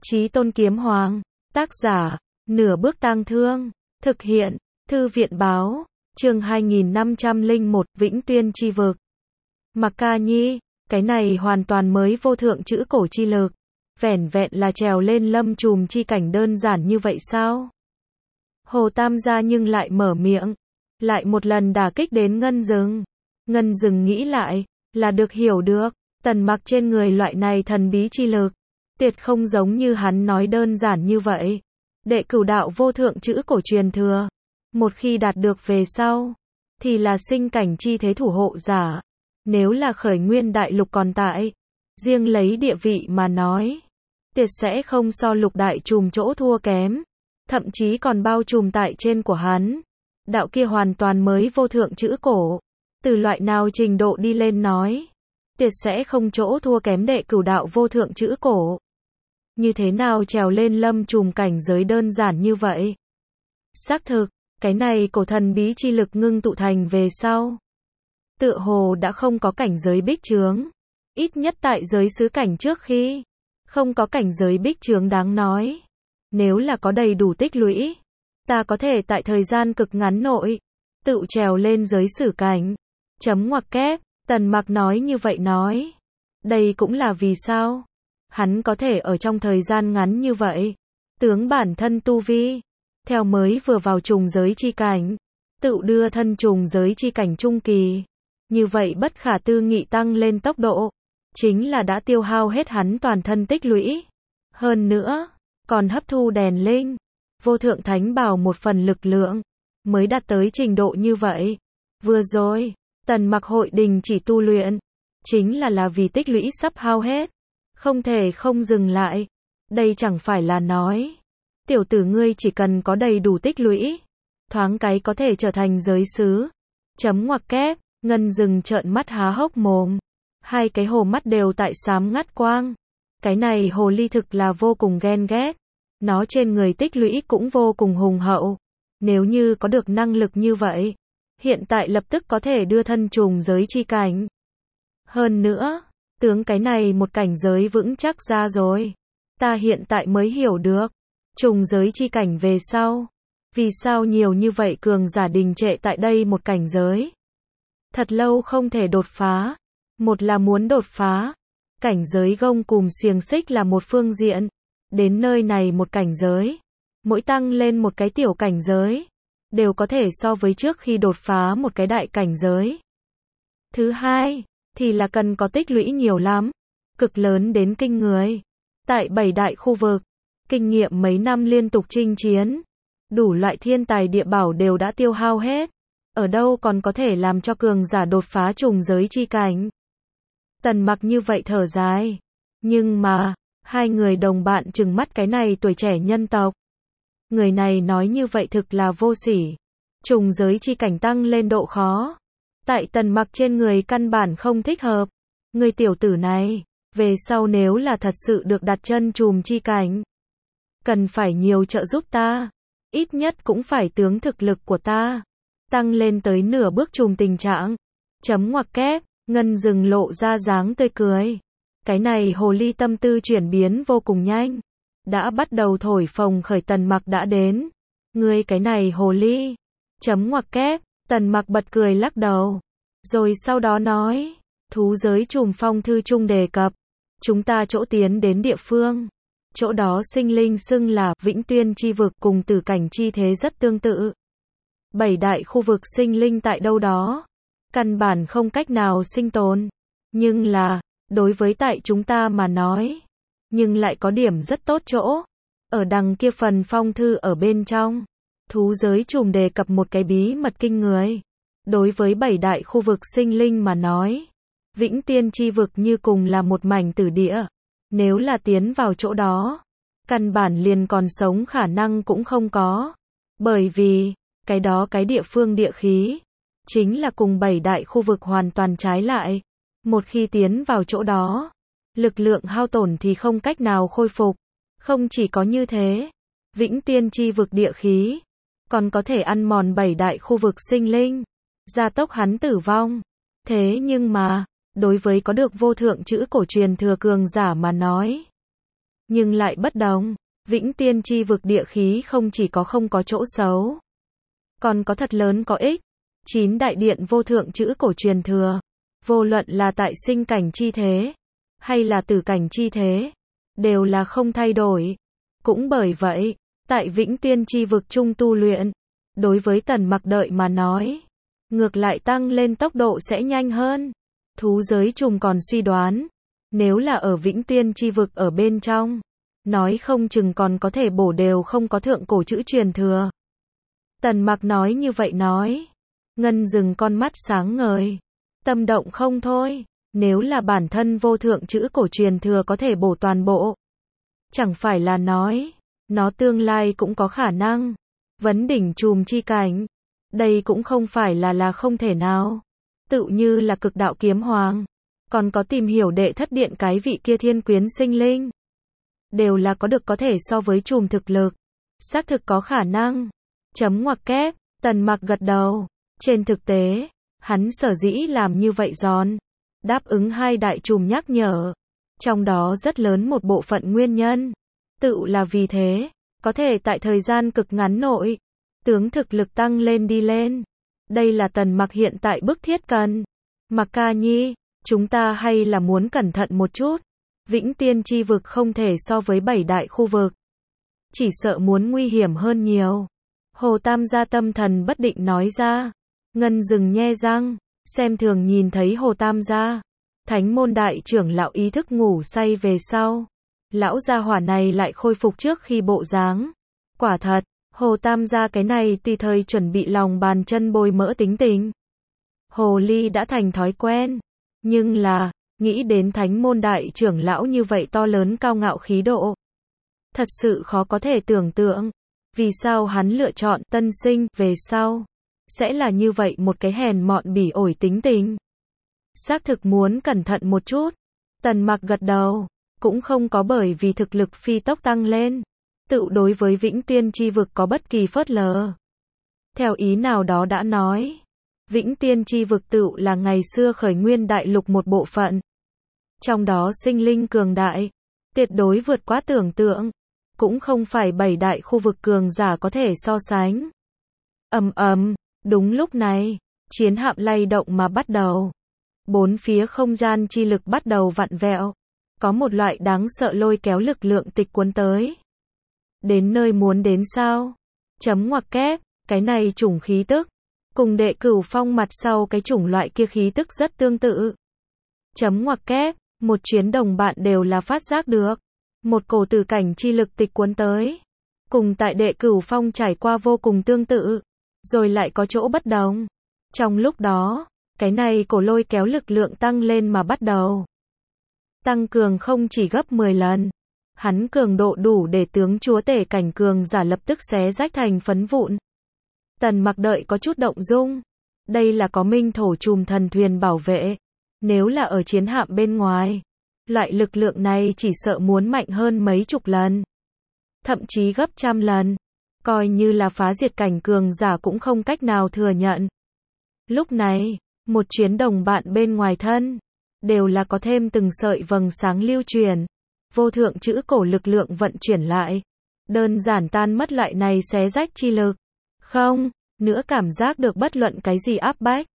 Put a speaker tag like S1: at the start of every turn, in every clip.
S1: Chí Tôn Kiếm Hoàng, tác giả, Nửa Bước Tang Thương, thực hiện, Thư viện báo, chương 2501, Vĩnh Tuyên chi vực. Mặc Ca Nhi, cái này hoàn toàn mới vô thượng chữ cổ chi lực, vẻn vẹn là trèo lên lâm trùm chi cảnh đơn giản như vậy sao? Hồ Tam gia nhưng lại mở miệng, lại một lần đả kích đến Ngân Dừng. Ngân Dừng nghĩ lại, là được hiểu được, Tần Mặc trên người loại này thần bí chi lực, tuyệt không giống như hắn nói đơn giản như vậy. Đệ cửu đạo vô thượng chữ cổ truyền thừa, một khi đạt được về sau, thì là sinh cảnh chi thế thủ hộ giả. Nếu là khởi nguyên đại lục còn tại, riêng lấy địa vị mà nói, tuyệt sẽ không so lục đại trùm chỗ thua kém, thậm chí còn bao trùm tại trên của hắn. Đạo kia hoàn toàn mới vô thượng chữ cổ, từ loại nào trình độ đi lên nói, tuyệt sẽ không chỗ thua kém đệ cửu đạo vô thượng chữ cổ. Như thế nào trèo lên lâm trùm cảnh giới đơn giản như vậy? Xác thực, cái này cổ thần bí chi lực ngưng tụ thành về sau, tựa hồ đã không có cảnh giới bích chướng, ít nhất tại giới xứ cảnh trước khi, không có cảnh giới bích chướng đáng nói. Nếu là có đầy đủ tích lũy, ta có thể tại thời gian cực ngắn nội, tự trèo lên giới sử cảnh. Chấm ngoặc kép, Tần Mặc nói như vậy nói. Đây cũng là vì sao hắn có thể ở trong thời gian ngắn như vậy, tướng bản thân tu vi, theo mới vừa vào trùng giới chi cảnh, tự đưa thân trùng giới chi cảnh trung kỳ. Như vậy bất khả tư nghị tăng lên tốc độ, chính là đã tiêu hao hết hắn toàn thân tích lũy. Hơn nữa, còn hấp thu đèn linh, vô thượng thánh bảo một phần lực lượng, mới đạt tới trình độ như vậy. Vừa rồi, Tần Mặc hội đình chỉ tu luyện, chính là vì tích lũy sắp hao hết, không thể không dừng lại. Đây chẳng phải là nói, tiểu tử ngươi chỉ cần có đầy đủ tích lũy, thoáng cái có thể trở thành giới sứ. Chấm ngoặc kép, Ngân Dừng trợn mắt há hốc mồm, hai cái hồ mắt đều tại xám ngắt quang. Cái này hồ ly thực là vô cùng ghen ghét, nó trên người tích lũy cũng vô cùng hùng hậu. Nếu như có được năng lực như vậy, hiện tại lập tức có thể đưa thân trùng giới chi cảnh. Hơn nữa, tướng cái này một cảnh giới vững chắc ra rồi. Ta hiện tại mới hiểu được, trùng giới chi cảnh về sau, vì sao nhiều như vậy cường giả đình trệ tại đây một cảnh giới. Thật lâu không thể đột phá. Một là muốn đột phá, cảnh giới gông cùm xiềng xích là một phương diện. Đến nơi này một cảnh giới, mỗi tăng lên một cái tiểu cảnh giới, đều có thể so với trước khi đột phá một cái đại cảnh giới. Thứ hai, thì là cần có tích lũy nhiều lắm, cực lớn đến kinh người. Tại 7 đại khu vực, kinh nghiệm mấy năm liên tục chinh chiến, đủ loại thiên tài địa bảo đều đã tiêu hao hết. Ở đâu còn có thể làm cho cường giả đột phá trùng giới chi cảnh. Tần Mặc như vậy thở dài. Nhưng mà, hai người đồng bạn trừng mắt cái này tuổi trẻ nhân tộc. Người này nói như vậy thực là vô sỉ. Trùng giới chi cảnh tăng lên độ khó, tại Tần Mặc trên người căn bản không thích hợp. Người tiểu tử này, về sau nếu là thật sự được đặt chân trùm chi cảnh, cần phải nhiều trợ giúp ta. Ít nhất cũng phải tướng thực lực của ta tăng lên tới nửa bước trùm tình trạng. Chấm ngoặc kép, Ngân Dừng lộ ra dáng tươi cười. Cái này hồ ly tâm tư chuyển biến vô cùng nhanh, đã bắt đầu thổi phồng khởi Tần Mặc đã đến. Ngươi cái này hồ ly. Chấm ngoặc kép, Tần Mặc bật cười lắc đầu, rồi sau đó nói, thú giới trùm phong thư trung đề cập, chúng ta chỗ tiến đến địa phương, chỗ đó sinh linh xưng là Vĩnh Tuyên chi vực, cùng tử cảnh chi thế rất tương tự. 7 đại khu vực sinh linh tại đâu đó, căn bản không cách nào sinh tồn. Nhưng là, đối với tại chúng ta mà nói, nhưng lại có điểm rất tốt chỗ. Ở đằng kia phần phong thư ở bên trong, thú giới trùm đề cập một cái bí mật kinh người. Đối với 7 đại khu vực sinh linh mà nói, Vĩnh Tuyên chi vực như cùng là một mảnh tử địa. Nếu là tiến vào chỗ đó, căn bản liền còn sống khả năng cũng không có. Bởi vì, cái đó cái địa phương địa khí, chính là cùng 7 đại khu vực hoàn toàn trái lại. Một khi tiến vào chỗ đó, lực lượng hao tổn thì không cách nào khôi phục. Không chỉ có như thế, Vĩnh Tuyên chi vực địa khí, còn có thể ăn mòn 7 đại khu vực sinh linh, gia tốc hắn tử vong. Thế nhưng mà, đối với có được vô thượng chữ cổ truyền thừa cường giả mà nói, Nhưng lại bất đồng. Vĩnh Tiên chi vực địa khí không chỉ có không có chỗ xấu, còn có thật lớn có ích. 9 đại điện vô thượng chữ cổ truyền thừa, vô luận là tại sinh cảnh chi thế, hay là tử cảnh chi thế, đều là không thay đổi. Cũng bởi vậy, tại Vĩnh Tiên chi vực trung tu luyện, đối với Tần Mặc đợi mà nói, ngược lại tăng lên tốc độ sẽ nhanh hơn. Thú giới trùng còn suy đoán, nếu là ở Vĩnh Tiên chi vực ở bên trong, nói không chừng còn có thể bổ đều không có thượng cổ chữ truyền thừa. Tần Mặc nói như vậy nói, Ngân Dừng con mắt sáng ngời, tâm động không thôi. Nếu là bản thân vô thượng chữ cổ truyền thừa có thể bổ toàn bộ, chẳng phải là nói, nó tương lai cũng có khả năng vấn đỉnh trùm chi cảnh. Đây cũng không phải là không thể nào. Tự như là Cực Đạo Kiếm Hoàng, còn có tìm hiểu đệ thất điện cái vị kia thiên quyến sinh linh, đều là có được có thể so với trùm thực lực. Xác thực có khả năng. Chấm ngoặc kép, Tần Mặc gật đầu. Trên thực tế, hắn sở dĩ làm như vậy giòn, đáp ứng hai đại trùm nhắc nhở, trong đó rất lớn một bộ phận nguyên nhân, tự là vì thế, có thể tại thời gian cực ngắn nội, tướng thực lực tăng lên đi lên. Đây là Tần Mặc hiện tại bức thiết cần. Mặc ca nhi, chúng ta hay là muốn cẩn thận một chút. Vĩnh Tiên chi vực không thể so với 7 đại khu vực, chỉ sợ muốn nguy hiểm hơn nhiều. Hồ Tam gia tâm thần bất định nói ra. Ngân Dừng nhe răng, xem thường nhìn thấy Hồ Tam gia. Thánh môn đại trưởng lão ý thức ngủ say về sau, lão gia hỏa này lại khôi phục trước khi bộ dáng. Quả thật, Hồ Tam gia cái này tùy thời chuẩn bị lòng bàn chân bôi mỡ tính tình, hồ ly đã thành thói quen. Nhưng là, nghĩ đến thánh môn đại trưởng lão như vậy to lớn cao ngạo khí độ, thật sự khó có thể tưởng tượng, vì sao hắn lựa chọn tân sinh về sau sẽ là như vậy một cái hèn mọn bỉ ổi tính tình. Xác thực muốn cẩn thận một chút. Tần Mặc gật đầu, cũng không có bởi vì thực lực phi tốc tăng lên, tự đối với Vĩnh Tiên chi vực có bất kỳ phớt lờ. Theo ý nào đó đã nói, Vĩnh Tiên chi vực tự là ngày xưa khởi nguyên đại lục một bộ phận. Trong đó sinh linh cường đại, tuyệt đối vượt quá tưởng tượng, cũng không phải 7 đại khu vực cường giả có thể so sánh. Đúng lúc này, chiến hạm lay động mà bắt đầu. Bốn phía không gian chi lực bắt đầu vặn vẹo. Có một loại đáng sợ lôi kéo lực lượng tịch cuốn tới. Đến nơi muốn đến sao? Chấm ngoặc kép, cái này chủng khí tức, cùng Đệ Cửu Phong mặt sau cái chủng loại kia khí tức rất tương tự. Chấm ngoặc kép, một chuyến đồng bạn đều là phát giác được. Một cổ tử cảnh chi lực tịch cuốn tới. Cùng tại Đệ Cửu Phong trải qua vô cùng tương tự, rồi lại có chỗ bất đồng. Trong lúc đó, cái này cổ lôi kéo lực lượng tăng lên mà bắt đầu tăng cường không chỉ gấp 10 lần. Hắn cường độ đủ để tướng chúa tể cảnh cường giả lập tức xé rách thành phấn vụn. Tần Mặc đợi có chút động dung. Đây là có minh thổ trùm thần thuyền bảo vệ. Nếu là ở chiến hạm bên ngoài, loại lực lượng này chỉ sợ muốn mạnh hơn mấy chục lần, thậm chí gấp trăm lần. Coi như là phá diệt cảnh cường giả cũng không cách nào thừa nhận. Lúc này, một chuyến đồng bạn bên ngoài thân, đều là có thêm từng sợi vầng sáng lưu truyền. Vô thượng chữ cổ lực lượng vận chuyển lại. Đơn giản tan mất loại này xé rách chi lực. Không, nữa cảm giác được bất luận cái gì áp bách.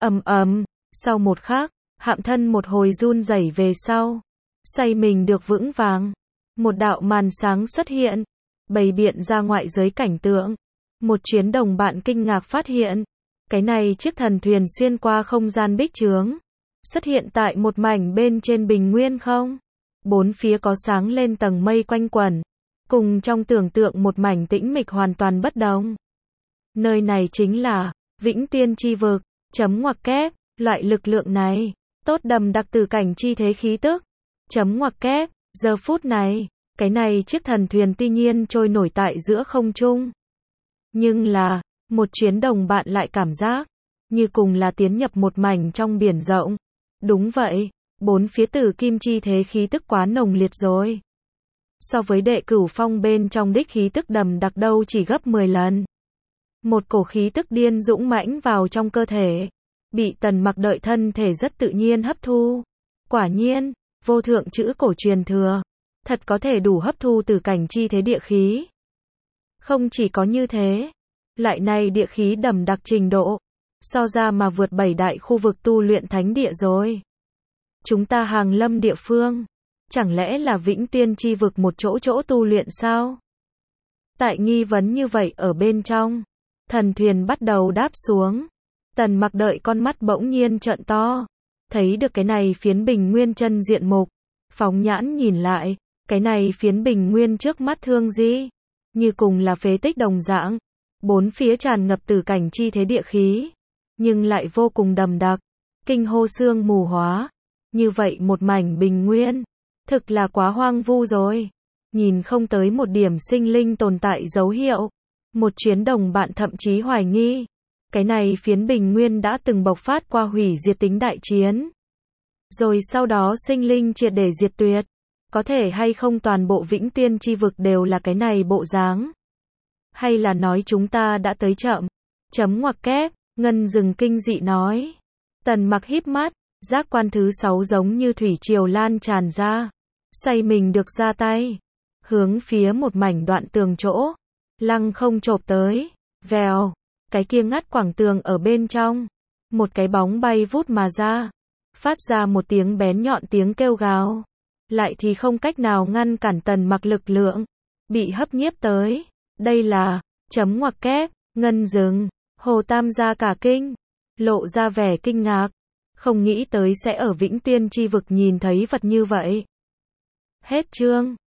S1: Sau một khắc, hạm thân một hồi run rẩy về sau. Xoay mình được vững vàng. Một đạo màn sáng xuất hiện. Bày biện ra ngoại giới cảnh tượng. Một chuyến đồng bạn kinh ngạc phát hiện. Cái này chiếc thần thuyền xuyên qua không gian bích chướng. Xuất hiện tại một mảnh bên trên bình nguyên không. Bốn phía có sáng lên tầng mây quanh quẩn. Cùng trong tưởng tượng một mảnh tĩnh mịch hoàn toàn bất đồng. Nơi này chính là Vĩnh Tiên chi vực. Chấm ngoặc kép, loại lực lượng này, tốt đầm đặc từ cảnh chi thế khí tức. Chấm ngoặc kép, giờ phút này, cái này chiếc thần thuyền tuy nhiên trôi nổi tại giữa không trung. Nhưng là, một chuyến đồng bạn lại cảm giác, như cùng là tiến nhập một mảnh trong biển rộng. Đúng vậy, bốn phía tử kim chi thế khí tức quá nồng liệt rồi. So với Đệ Cửu Phong bên trong đích khí tức đầm đặc đâu chỉ gấp 10 lần. Một cổ khí tức điên dũng mãnh vào trong cơ thể, bị Tần Mặc đợi thân thể rất tự nhiên hấp thu. Quả nhiên, vô thượng chữ cổ truyền thừa, thật có thể đủ hấp thu từ cảnh chi thế địa khí. Không chỉ có như thế, loại này địa khí đậm đặc trình độ, so ra mà vượt 7 đại khu vực tu luyện thánh địa rồi. Chúng ta hàng lâm địa phương, chẳng lẽ là Vĩnh Tiên chi vực một chỗ chỗ tu luyện sao? Tại nghi vấn như vậy ở bên trong, thần thuyền bắt đầu đáp xuống. Tần Mặc đợi con mắt bỗng nhiên trợn to, thấy được cái này phiến bình nguyên chân diện mục, phóng nhãn nhìn lại, cái này phiến bình nguyên trước mắt thương gì, như cùng là phế tích đồng dạng, bốn phía tràn ngập từ cảnh chi thế địa khí, nhưng lại vô cùng đậm đặc, kinh hô xương mù hóa, như vậy một mảnh bình nguyên, thực là quá hoang vu rồi, nhìn không tới một điểm sinh linh tồn tại dấu hiệu. Một chuyến đồng bạn thậm chí hoài nghi, cái này phiến bình nguyên đã từng bộc phát qua hủy diệt tính đại chiến. Rồi sau đó sinh linh triệt để diệt tuyệt. Có thể hay không toàn bộ Vĩnh Tiên chi vực đều là cái này bộ dáng? Hay là nói chúng ta đã tới chậm? Chấm ngoặc kép, Ngân Dừng kinh dị nói. Tần Mặc híp mắt, giác quan thứ 6 giống như thủy triều lan tràn ra. Xoay mình được ra tay, hướng phía một mảnh đoạn tường chỗ, lăng không chộp tới, vèo, cái kia ngắt quảng tường ở bên trong, một cái bóng bay vút mà ra, phát ra một tiếng bén nhọn tiếng kêu gào, lại thì không cách nào ngăn cản Tần Mặc lực lượng, bị hấp nhiếp tới. Đây là, chấm ngoặc kép, Ngân Dừng, Hồ Tam gia cả kinh, lộ ra vẻ kinh ngạc, không nghĩ tới sẽ ở Vĩnh Tiên chi vực nhìn thấy vật như vậy. Hết chương.